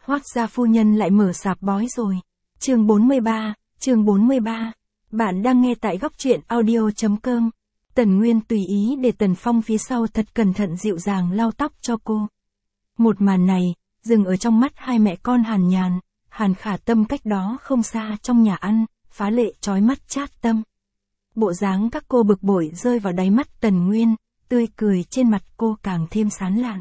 Hoác gia phu nhân lại mở sạp bói rồi. Chương 43. Bạn đang nghe tại góc truyện audio.com. Tần Nguyên tùy ý để Tần Phong phía sau thật cẩn thận dịu dàng lau tóc cho cô. Một màn này, dừng ở trong mắt hai mẹ con Hàn Nhàn, Hàn Khả Tâm cách đó không xa trong nhà ăn, phá lệ chói mắt chát tâm. Bộ dáng các cô bực bội rơi vào đáy mắt Tần Nguyên, tươi cười trên mặt cô càng thêm sán lạn.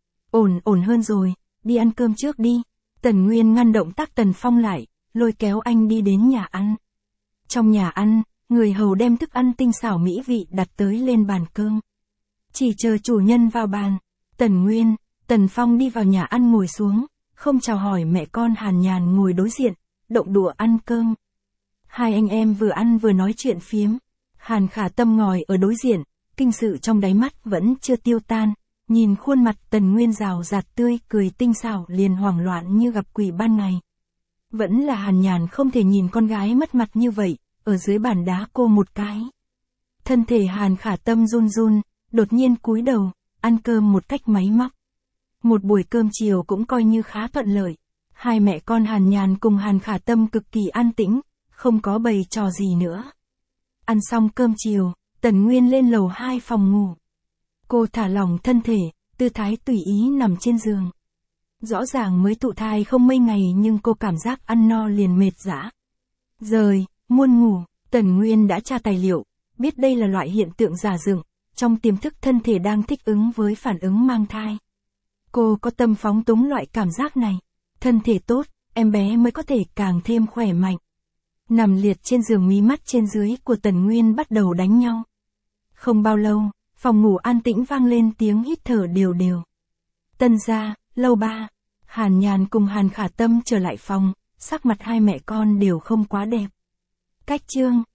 Ổn hơn rồi, đi ăn cơm trước đi. Tần Nguyên ngăn động tác Tần Phong lại, lôi kéo anh đi đến nhà ăn. Trong nhà ăn, người hầu đem thức ăn tinh xảo mỹ vị đặt tới lên bàn cơm. Chỉ chờ chủ nhân vào bàn, Tần Nguyên, Tần Phong đi vào nhà ăn ngồi xuống, không chào hỏi mẹ con Hàn Nhàn ngồi đối diện, động đũa ăn cơm. Hai anh em vừa ăn vừa nói chuyện phiếm. Hàn Khả Tâm ngồi ở đối diện, kinh sự trong đáy mắt vẫn chưa tiêu tan, nhìn khuôn mặt Tần Nguyên rào rạt tươi cười tinh xảo liền hoảng loạn như gặp quỷ ban ngày. Vẫn là Hàn Nhàn không thể nhìn con gái mất mặt như vậy, ở dưới bàn đá cô một cái. Thân thể Hàn Khả Tâm run run, đột nhiên cúi đầu, ăn cơm một cách máy móc. Một buổi cơm chiều cũng coi như khá thuận lợi. Hai mẹ con Hàn Nhàn cùng Hàn Khả Tâm cực kỳ an tĩnh, không có bày trò gì nữa. Ăn xong cơm chiều, Tần Nguyên lên lầu 2 phòng ngủ. Cô thả lỏng thân thể, tư thái tùy ý nằm trên giường. Rõ ràng mới thụ thai không mấy ngày nhưng cô cảm giác ăn no liền mệt dã rời, muốn ngủ. Tần Nguyên đã tra tài liệu, biết đây là loại hiện tượng giả dựng, trong tiềm thức thân thể đang thích ứng với phản ứng mang thai. Cô có tâm phóng túng loại cảm giác này. Thân thể tốt, em bé mới có thể càng thêm khỏe mạnh. Nằm liệt trên giường mí mắt trên dưới của Tần Nguyên bắt đầu đánh nhau. Không bao lâu, phòng ngủ an tĩnh vang lên tiếng hít thở đều đều. Tân gia, lầu 3, Hàn Nhàn cùng Hàn Khả Tâm trở lại phòng, sắc mặt hai mẹ con đều không quá đẹp. Cách chương,